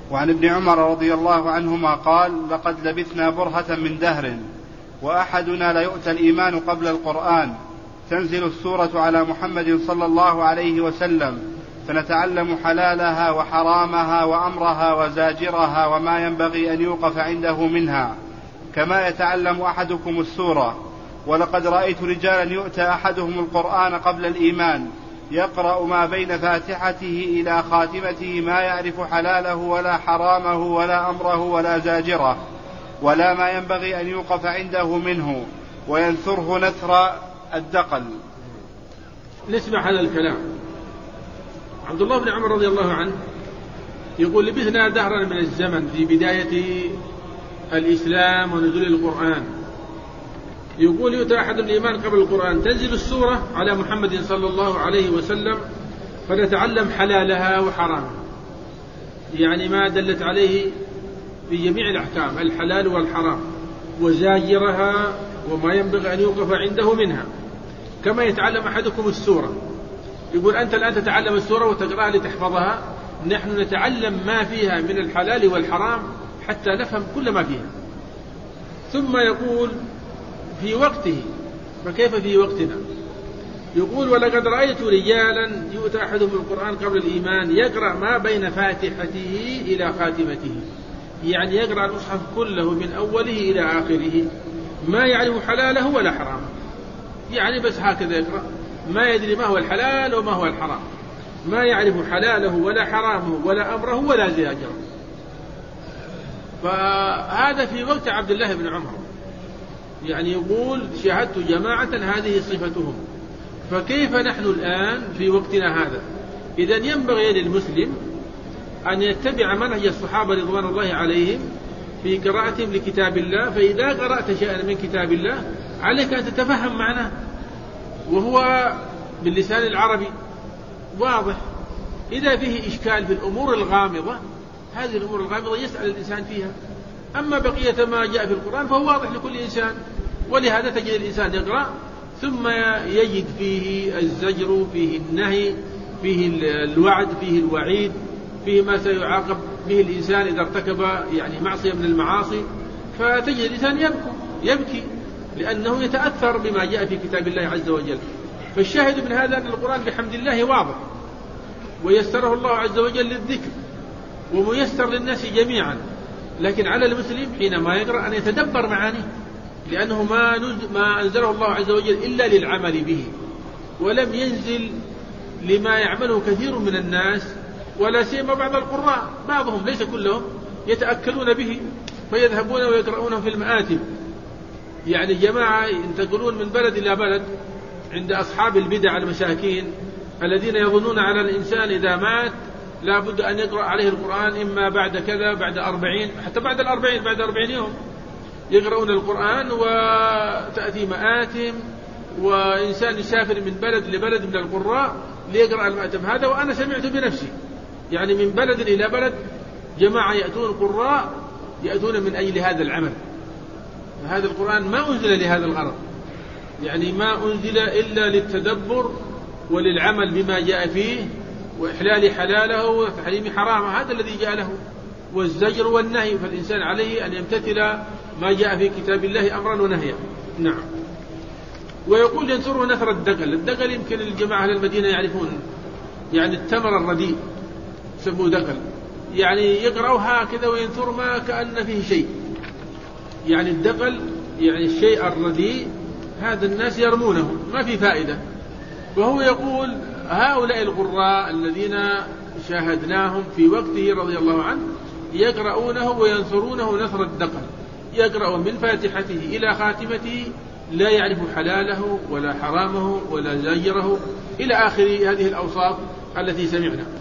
وعن ابن عمر رضي الله عنهما قال: لقد لبثنا برهة من دهر وأحدنا ليؤتى الإيمان قبل القرآن، تنزل السورة على محمد صلى الله عليه وسلم، فنتعلم حلالها وحرامها وأمرها وزاجرها وما ينبغي أن يوقف عنده منها، كما يتعلم أحدكم السورة. ولقد رأيت رجالا يؤتى أحدهم القرآن قبل الإيمان، يقرأ ما بين فاتحته إلى خاتمته ما يعرف حلاله ولا حرامه ولا أمره ولا زاجره ولا ما ينبغي أن يوقف عنده منه، وينثره نثر الدقل. نسمع هذا الكلام. عبد الله بن عمر رضي الله عنه يقول: لبثنا دهرا من الزمن في بداية الإسلام ونزول القرآن. يقول: يؤتى أحد الإيمان قبل القرآن، تنزل السورة على محمد صلى الله عليه وسلم، فنتعلم حلالها وحرامها، يعني ما دلت عليه في جميع الأحكام، الحلال والحرام، وزاجرها وما ينبغي أن يوقف عنده منها، كما يتعلم أحدكم السورة. يقول: أنت الآن تتعلم السورة وتقرأها لتحفظها، نحن نتعلم ما فيها من الحلال والحرام حتى نفهم كل ما فيها. ثم يقول: في وقته، فكيف في وقتنا؟ يقول: ولقد رأيت رجالا يؤتى أحدهم القرآن قبل الإيمان، يقرأ ما بين فاتحته إلى خاتمته، يعني يقرأ المصحف كله من أوله إلى آخره، ما يعرف حلاله ولا حرامه، يعني بس هكذا يقرأ، ما يدري ما هو الحلال وما هو الحرام، ما يعرف حلاله ولا حرامه ولا أمره ولا زاجره. فهذا في وقت عبد الله بن عمر، يعني يقول: شاهدت جماعة هذه صفتهم. فكيف نحن الآن في وقتنا هذا؟ إذن ينبغي للمسلم أن يتبع منهج الصحابة رضوان الله عليهم في قراءتهم لكتاب الله. فإذا قرأت شيئا من كتاب الله عليك أن تتفهم معناه، وهو باللسان العربي واضح. إذا فيه إشكال في الأمور الغامضة، هذه الأمور الغامضة يسأل الإنسان فيها. أما بقية ما جاء في القرآن فهو واضح لكل إنسان، ولهذا تجد الإنسان يقرأ ثم يجد فيه الزجر، فيه النهي، فيه الوعد، فيه الوعيد، فيه ما سيعاقب به الإنسان إذا ارتكب يعني معصية من المعاصي. فتجد الإنسان يبكي لأنه يتأثر بما جاء في كتاب الله عز وجل. فالشاهد من هذا أن القرآن بحمد الله واضح، ويسره الله عز وجل للذكر، وميسر للناس جميعا. لكن على المسلم حينما يقرأ أن يتدبر معانيه، لأنه ما أنزله الله عز وجل إلا للعمل به، ولم ينزل لما يعمله كثير من الناس، ولا سيما بعض القراء، بعضهم ليس كلهم يتأكلون به فيذهبون ويقرؤونه في المآتم. يعني جماعة ينتقلون من بلد إلى بلد عند أصحاب البدع المساكين الذين يظنون على الإنسان إذا مات لا بد أن يقرأ عليه القرآن، إما بعد كذا، بعد 40، حتى بعد 40، بعد 40 يوم يقرؤون القرآن. وتأتي مآتم، وإنسان يسافر من بلد لبلد من القراء ليقرأ المآتم هذا. وأنا سمعت بنفسي، يعني من بلد إلى بلد جماعة يأتون القراء يأتون من أجل هذا العمل. هذا القرآن ما أنزل لهذا الغرض، يعني ما أنزل إلا للتدبر وللعمل بما جاء فيه، وإحلال حلاله وتحريم حرامه، هذا الذي جاء له، والزجر والنهي. فالإنسان عليه أن يمتثل ما جاء في كتاب الله أمرا ونهيا. نعم. ويقول: ينثره نثر الدقل. الدقل يمكن الجماعة أهل المدينة يعرفون، يعني التمر الرديء يسموه دقل، يعني يقرأه هكذا وينثر ما كأن فيه شيء. يعني الدقل يعني الشيء الرديء، هذا الناس يرمونه ما في فائدة. وهو يقول: هؤلاء القراء الذين شاهدناهم في وقته رضي الله عنه يقرؤونه وينثرونه نثر الدقل، يقرأ من فاتحته إلى خاتمته، لا يعرف حلاله ولا حرامه ولا زاجره إلى آخر هذه الأوصاف التي سمعنا.